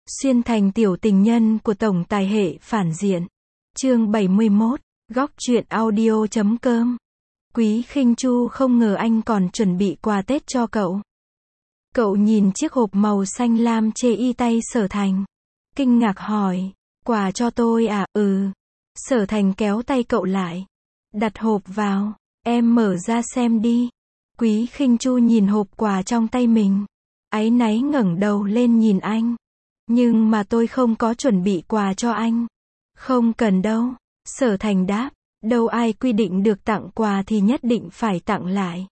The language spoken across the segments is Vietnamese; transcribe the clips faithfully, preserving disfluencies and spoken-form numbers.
Xuyên thành tiểu tình nhân của tổng tài hệ phản diện. Chương bảy mươi mốt, góc truyện audio chấm com. Quý Khinh Chu không ngờ anh còn chuẩn bị quà Tết cho cậu. Cậu nhìn chiếc hộp màu xanh lam chê y tay Sở Thành. Kinh ngạc hỏi, quà cho tôi à? Ừ. Sở Thành kéo tay cậu lại. Đặt hộp vào, em mở ra xem đi. Quý Khinh Chu nhìn hộp quà trong tay mình. Áy náy ngẩng đầu lên nhìn anh. Nhưng mà tôi không có chuẩn bị quà cho anh. Không cần đâu. Sở Thành đáp, đâu ai quy định được tặng quà thì nhất định phải tặng lại.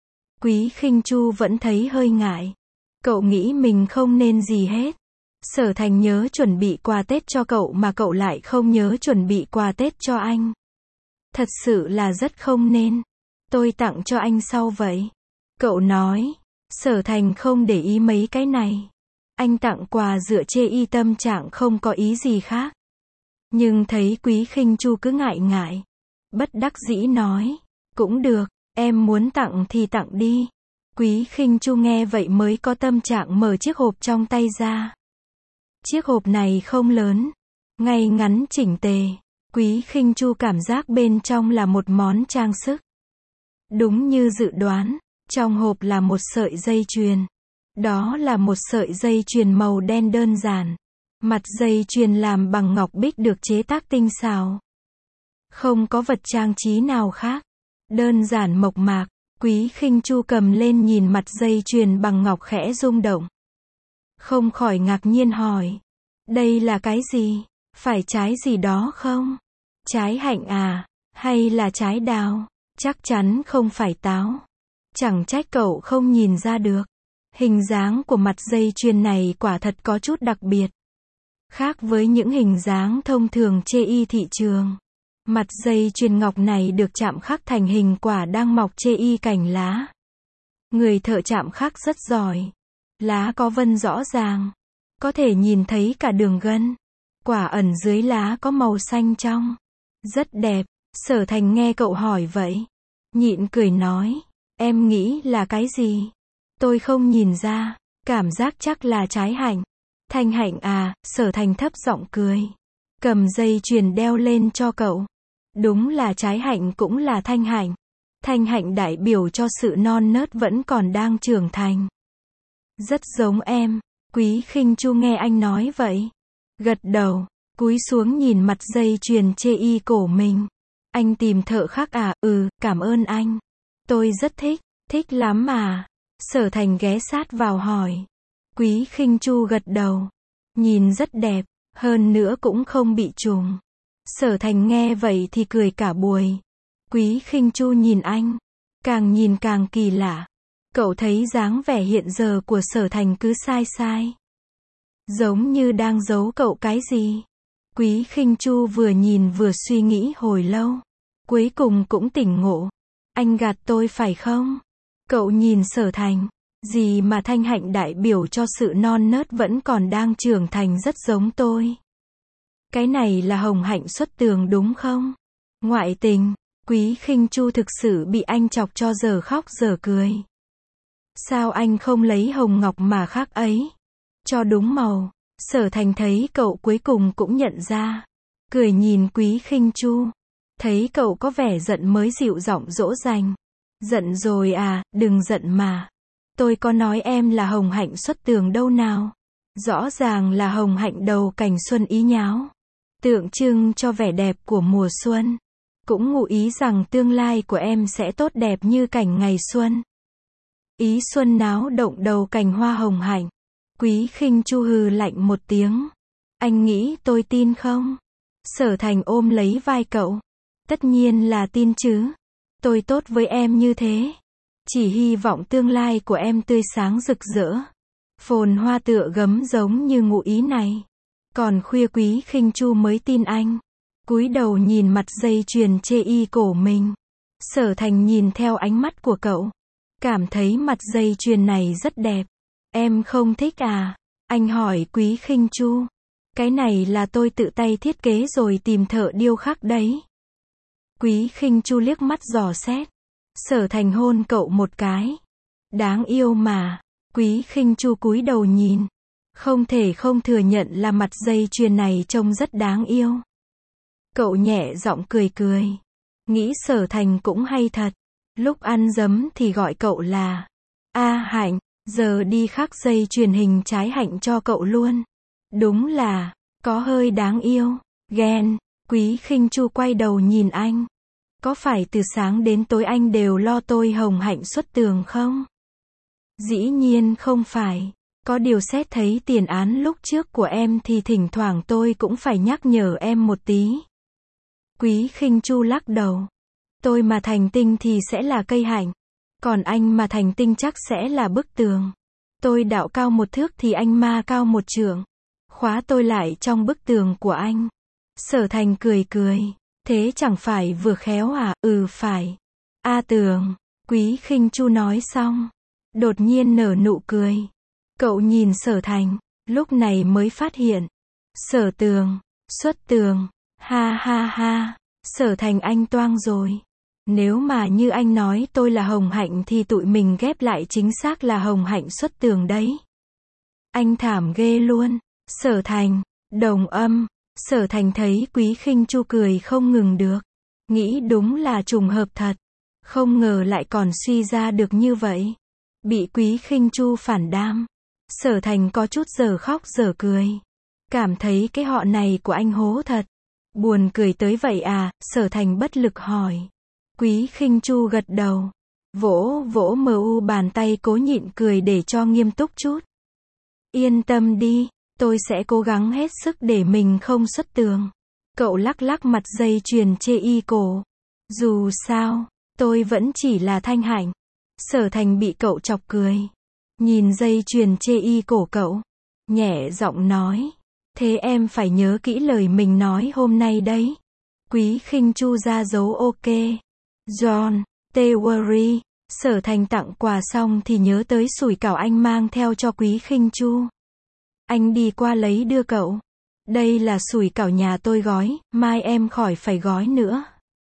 Quý Khinh Chu vẫn thấy hơi ngại. Cậu nghĩ mình không nên gì hết. Sở Thành nhớ chuẩn bị quà Tết cho cậu mà cậu lại không nhớ chuẩn bị quà Tết cho anh. Thật sự là rất không nên. Tôi tặng cho anh sau vậy. Cậu nói. Sở Thành không để ý mấy cái này. Anh tặng quà dựa chê y tâm trạng không có ý gì khác. Nhưng thấy Quý Khinh Chu cứ ngại ngại. Bất đắc dĩ nói. Cũng được, em muốn tặng thì tặng đi. Quý Khinh Chu nghe vậy mới có tâm trạng mở chiếc hộp trong tay ra. Chiếc hộp này không lớn. Ngay ngắn chỉnh tề. Quý Khinh Chu cảm giác bên trong là một món trang sức. Đúng như dự đoán, trong hộp là một sợi dây chuyền. Đó là một sợi dây chuyền màu đen đơn giản. Mặt dây chuyền làm bằng ngọc bích được chế tác tinh xảo. Không có vật trang trí nào khác. Đơn giản mộc mạc. Quý Khinh Chu cầm lên nhìn mặt dây chuyền bằng ngọc khẽ rung động. Không khỏi ngạc nhiên hỏi. Đây là cái gì? Phải trái gì đó không? Trái hạnh à? Hay là trái đào? Chắc chắn không phải táo. Chẳng trách cậu không nhìn ra được. Hình dáng của mặt dây chuyền này quả thật có chút đặc biệt. Khác với những hình dáng thông thường chê y thị trường. Mặt dây chuyền ngọc này được chạm khắc thành hình quả đang mọc chê y cành lá. Người thợ chạm khắc rất giỏi. Lá có vân rõ ràng. Có thể nhìn thấy cả đường gân. Quả ẩn dưới lá có màu xanh trong. Rất đẹp. Sở Thành nghe cậu hỏi vậy. Nhịn cười nói. Em nghĩ là cái gì? Tôi không nhìn ra. Cảm giác chắc là trái hạnh. Thanh hạnh à? Sở Thành thấp giọng cười. Cầm dây chuyền đeo lên cho cậu. Đúng là trái hạnh cũng là thanh hạnh. Thanh hạnh đại biểu cho sự non nớt vẫn còn đang trưởng thành. Rất giống em. Quý Khinh Chu nghe anh nói vậy. Gật đầu. Cúi xuống nhìn mặt dây chuyền chê y cổ mình. Anh tìm thợ khắc à? Ừ, cảm ơn anh. Tôi rất thích. Thích lắm mà. Sở Thành ghé sát vào hỏi. Quý Khinh Chu gật đầu. Nhìn rất đẹp. Hơn nữa cũng không bị trùng. Sở Thành nghe vậy thì cười cả buổi. Quý Khinh Chu nhìn anh. Càng nhìn càng kỳ lạ. Cậu thấy dáng vẻ hiện giờ của Sở Thành cứ sai sai. Giống như đang giấu cậu cái gì. Quý Khinh Chu vừa nhìn vừa suy nghĩ hồi lâu. Cuối cùng cũng tỉnh ngộ. Anh gạt tôi phải không? Cậu nhìn Sở Thành. Gì mà thanh hạnh đại biểu cho sự non nớt vẫn còn đang trưởng thành rất giống tôi. Cái này là hồng hạnh xuất tường đúng không? Ngoại tình. Quý Khinh Chu thực sự bị anh chọc cho giờ khóc giờ cười. Sao anh không lấy hồng ngọc mà khác ấy? Cho đúng màu. Sở Thành thấy cậu cuối cùng cũng nhận ra. Cười nhìn Quý Khinh Chu. Thấy cậu có vẻ giận mới dịu giọng dỗ dành. Giận rồi à? Đừng giận mà. Tôi có nói em là hồng hạnh xuất tường đâu nào. Rõ ràng là hồng hạnh đầu cành xuân ý nháo. Tượng trưng cho vẻ đẹp của mùa xuân. Cũng ngụ ý rằng tương lai của em sẽ tốt đẹp như cảnh ngày xuân. Ý xuân náo động đầu cành hoa hồng hạnh. Quý Khinh Chu hừ lạnh một tiếng. Anh nghĩ tôi tin không? Sở Thành ôm lấy vai cậu. Tất nhiên là tin chứ. Tôi tốt với em như thế. Chỉ hy vọng tương lai của em tươi sáng rực rỡ. Phồn hoa tựa gấm giống như ngụ ý này. Còn khuya Quý Khinh Chu mới tin anh. Cúi đầu nhìn mặt dây chuyền chê y cổ mình. Sở Thành nhìn theo ánh mắt của cậu. Cảm thấy mặt dây chuyền này rất đẹp. Em không thích à? Anh hỏi Quý Khinh Chu. Cái này là tôi tự tay thiết kế rồi tìm thợ điêu khắc đấy. Quý Khinh Chu liếc mắt dò xét. Sở Thành hôn cậu một cái. Đáng yêu mà. Quý Khinh Chu cúi đầu nhìn. Không thể không thừa nhận là mặt dây chuyền này trông rất đáng yêu. Cậu nhẹ giọng cười cười. Nghĩ Sở Thành cũng hay thật. Lúc ăn dấm thì gọi cậu là A Hạnh, giờ đi khắc dây chuyền hình trái hạnh cho cậu luôn. Đúng là, có hơi đáng yêu. Ghen. Quý Khinh Chu quay đầu nhìn anh. Có phải từ sáng đến tối anh đều lo tôi hồng hạnh xuất tường không? Dĩ nhiên không phải. Có điều xét thấy tiền án lúc trước của em thì thỉnh thoảng tôi cũng phải nhắc nhở em một tí. Quý Khinh Chu lắc đầu. Tôi mà thành tinh thì sẽ là cây hạnh. Còn anh mà thành tinh chắc sẽ là bức tường. Tôi đạo cao một thước thì anh ma cao một trượng. Khóa tôi lại trong bức tường của anh. Sở Thành cười cười. Thế chẳng phải vừa khéo à? Ừ phải. A Tường. Quý Khinh Chu nói xong. Đột nhiên nở nụ cười. Cậu nhìn Sở Thành. Lúc này mới phát hiện. Sở Tường. Xuất tường. Ha ha ha. Sở Thành anh toang rồi. Nếu mà như anh nói tôi là hồng hạnh thì tụi mình ghép lại chính xác là hồng hạnh xuất tường đấy. Anh thảm ghê luôn. Sở Thành. Đồng âm. Sở Thành thấy Quý Khinh Chu cười không ngừng được. Nghĩ đúng là trùng hợp thật. Không ngờ lại còn suy ra được như vậy. Bị Quý Khinh Chu phản đam. Sở Thành có chút giờ khóc giờ cười. Cảm thấy cái họ này của anh hố thật. Buồn cười tới vậy à? Sở Thành bất lực hỏi. Quý Khinh Chu gật đầu. Vỗ vỗ mờ u bàn tay cố nhịn cười để cho nghiêm túc chút. Yên tâm đi. Tôi sẽ cố gắng hết sức để mình không xuất tường. Cậu lắc lắc mặt dây chuyền chê y cổ. Dù sao, tôi vẫn chỉ là thanh hạnh. Sở Thành bị cậu chọc cười. Nhìn dây chuyền chê y cổ cậu. Nhẹ giọng nói. Thế em phải nhớ kỹ lời mình nói hôm nay đấy. Quý Khinh Chu ra dấu ok. John, Tewery. Sở Thành tặng quà xong thì nhớ tới sủi cảo anh mang theo cho Quý Khinh Chu. Anh đi qua lấy đưa cậu. Đây là sủi cảo nhà tôi gói, mai em khỏi phải gói nữa.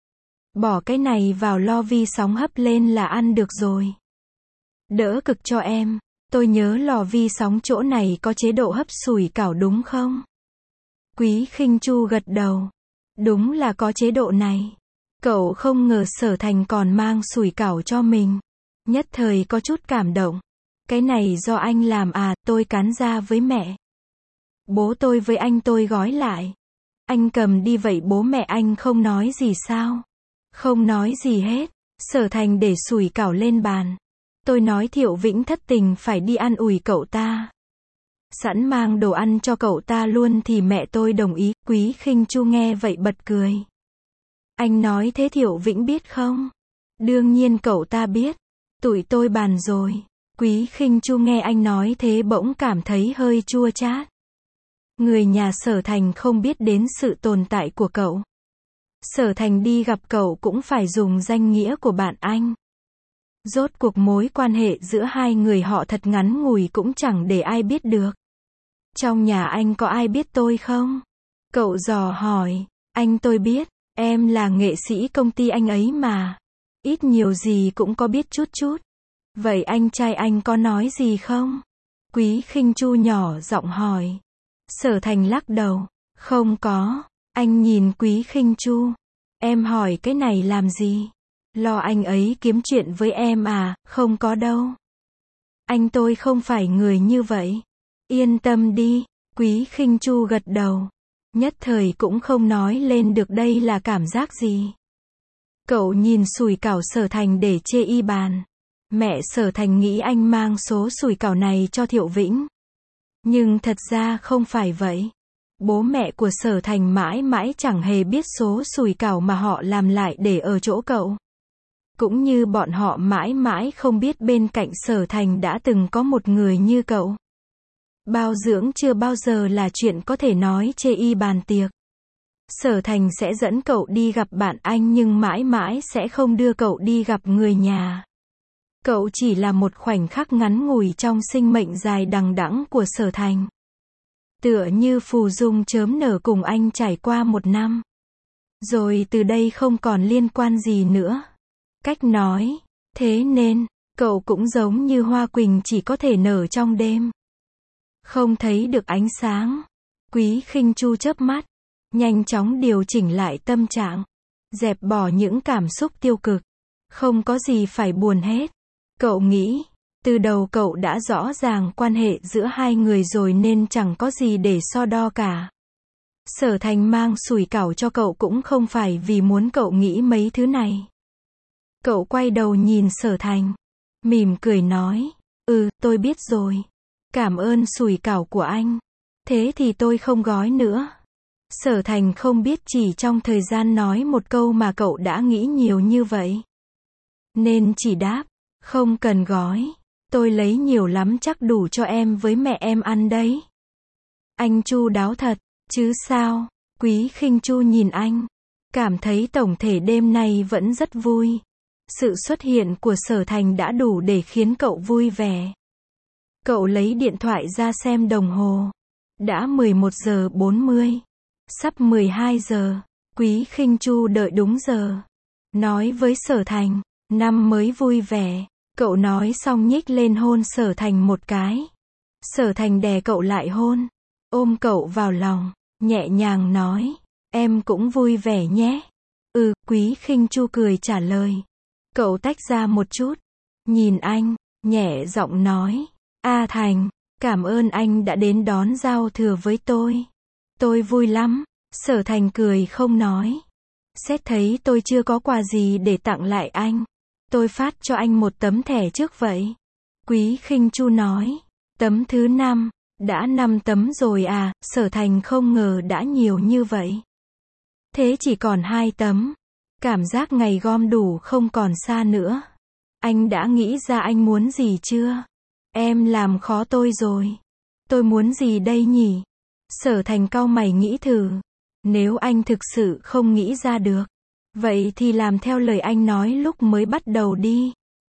Bỏ cái này vào lo vi sóng hấp lên là ăn được rồi. Đỡ cực cho em. Tôi nhớ lò vi sóng chỗ này có chế độ hấp sủi cảo đúng không? Quý Khinh Chu gật đầu. Đúng là có chế độ này. Cậu không ngờ Sở Thành còn mang sủi cảo cho mình. Nhất thời có chút cảm động. Cái này do anh làm à? Tôi cán ra với mẹ. Bố tôi với anh tôi gói lại. Anh cầm đi vậy bố mẹ anh không nói gì sao? Không nói gì hết. Sở Thành để sủi cảo lên bàn. Tôi nói Thiệu Vĩnh thất tình phải đi ăn ủi cậu ta. Sẵn mang đồ ăn cho cậu ta luôn thì mẹ tôi đồng ý. Quý Khinh Chu nghe vậy bật cười. Anh nói thế Thiệu Vĩnh biết không? Đương nhiên cậu ta biết. Tụi tôi bàn rồi. Quý Khinh Chu nghe anh nói thế bỗng cảm thấy hơi chua chát. Người nhà Sở Thành không biết đến sự tồn tại của cậu. Sở Thành đi gặp cậu cũng phải dùng danh nghĩa của bạn anh. Rốt cuộc mối quan hệ giữa hai người họ thật ngắn ngủi cũng chẳng để ai biết được. Trong nhà anh có ai biết tôi không? Cậu dò hỏi. Anh tôi biết. Em là nghệ sĩ công ty anh ấy mà. Ít nhiều gì cũng có biết chút chút. Vậy anh trai anh có nói gì không? Quý Khinh Chu nhỏ giọng hỏi. Sở Thành lắc đầu. Không có. Anh nhìn Quý Khinh Chu. Em hỏi cái này làm gì? Lo anh ấy kiếm chuyện với em à? Không có đâu. Anh tôi không phải người như vậy. Yên tâm đi. Quý Khinh Chu gật đầu. Nhất thời cũng không nói lên được đây là cảm giác gì. Cậu nhìn sủi cảo Sở Thành để chê y bàn. Mẹ Sở Thành nghĩ anh mang số sủi cảo này cho Thiệu Vĩnh. Nhưng thật ra không phải vậy. Bố mẹ của Sở Thành mãi mãi chẳng hề biết số sủi cảo mà họ làm lại để ở chỗ cậu. Cũng như bọn họ mãi mãi không biết bên cạnh Sở Thành đã từng có một người như cậu. Bao dưỡng chưa bao giờ là chuyện có thể nói chê y bàn tiệc. Sở Thành sẽ dẫn cậu đi gặp bạn anh nhưng mãi mãi sẽ không đưa cậu đi gặp người nhà. Cậu chỉ là một khoảnh khắc ngắn ngủi trong sinh mệnh dài đằng đẵng của Sở Thành. Tựa như phù dung chớm nở cùng anh trải qua một năm. Rồi từ đây không còn liên quan gì nữa. Cách nói. Thế nên, cậu cũng giống như hoa quỳnh chỉ có thể nở trong đêm. Không thấy được ánh sáng. Quý Khinh Chu chớp mắt, nhanh chóng điều chỉnh lại tâm trạng, dẹp bỏ những cảm xúc tiêu cực. Không có gì phải buồn hết. Cậu nghĩ, từ đầu cậu đã rõ ràng quan hệ giữa hai người rồi nên chẳng có gì để so đo cả. Sở Thành mang sủi cảo cho cậu cũng không phải vì muốn cậu nghĩ mấy thứ này. Cậu quay đầu nhìn Sở Thành, mỉm cười nói, ừ, tôi biết rồi. Cảm ơn sủi cảo của anh. Thế thì tôi không gói nữa. Sở Thành không biết chỉ trong thời gian nói một câu mà cậu đã nghĩ nhiều như vậy. Nên chỉ đáp, không cần gói. Tôi lấy nhiều lắm chắc đủ cho em với mẹ em ăn đấy. Anh chu đáo thật, chứ sao? Quý Khinh Chu nhìn anh, cảm thấy tổng thể đêm nay vẫn rất vui. Sự xuất hiện của Sở Thành đã đủ để khiến cậu vui vẻ. Cậu lấy điện thoại ra xem đồng hồ. Đã mười một giờ bốn mươi. Sắp mười hai giờ. Quý Khinh Chu đợi đúng giờ. Nói với Sở Thành, năm mới vui vẻ. Cậu nói xong nhích lên hôn Sở Thành một cái. Sở Thành đè cậu lại hôn, ôm cậu vào lòng, nhẹ nhàng nói, em cũng vui vẻ nhé. Ừ, Quý Khinh Chu cười trả lời. Cậu tách ra một chút, nhìn anh, nhẹ giọng nói, A Thành, cảm ơn anh đã đến đón giao thừa với tôi. Tôi vui lắm. Sở Thành cười không nói. Xét thấy tôi chưa có quà gì để tặng lại anh, tôi phát cho anh một tấm thẻ trước vậy. Quý Khinh Chu nói, tấm thứ năm, đã năm tấm rồi à? Sở Thành không ngờ đã nhiều như vậy. Thế chỉ còn hai tấm. Cảm giác ngày gom đủ không còn xa nữa. Anh đã nghĩ ra anh muốn gì chưa? Em làm khó tôi rồi. Tôi muốn gì đây nhỉ? Sở Thành cau mày nghĩ thử. Nếu anh thực sự không nghĩ ra được, vậy thì làm theo lời anh nói lúc mới bắt đầu đi.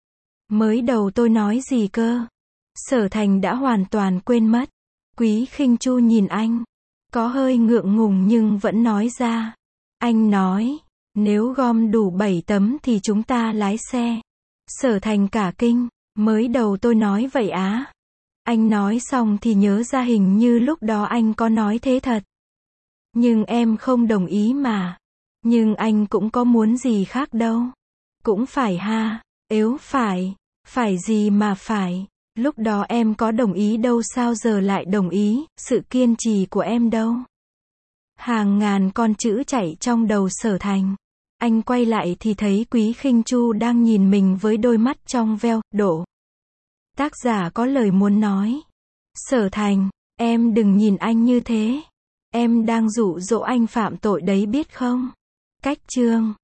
Mới đầu tôi nói gì cơ? Sở Thành đã hoàn toàn quên mất. Quý Khinh Chu nhìn anh, có hơi ngượng ngùng nhưng vẫn nói ra. Anh nói, nếu gom đủ bảy tấm thì chúng ta lái xe. Sở Thành cả kinh, mới đầu tôi nói vậy á. Anh nói xong thì nhớ ra hình như lúc đó anh có nói thế thật. Nhưng em không đồng ý mà. Nhưng anh cũng có muốn gì khác đâu. Cũng phải ha, yếu phải. Phải gì mà phải. Lúc đó em có đồng ý đâu, sao giờ lại đồng ý, sự kiên trì của em đâu. Hàng ngàn con chữ chạy trong đầu Sở Thành. Anh quay lại thì thấy Quý Khinh Chu đang nhìn mình với đôi mắt trong veo, đổ. Tác giả có lời muốn nói. Sở Thành, em đừng nhìn anh như thế. Em đang dụ dỗ anh phạm tội đấy biết không? Cách chương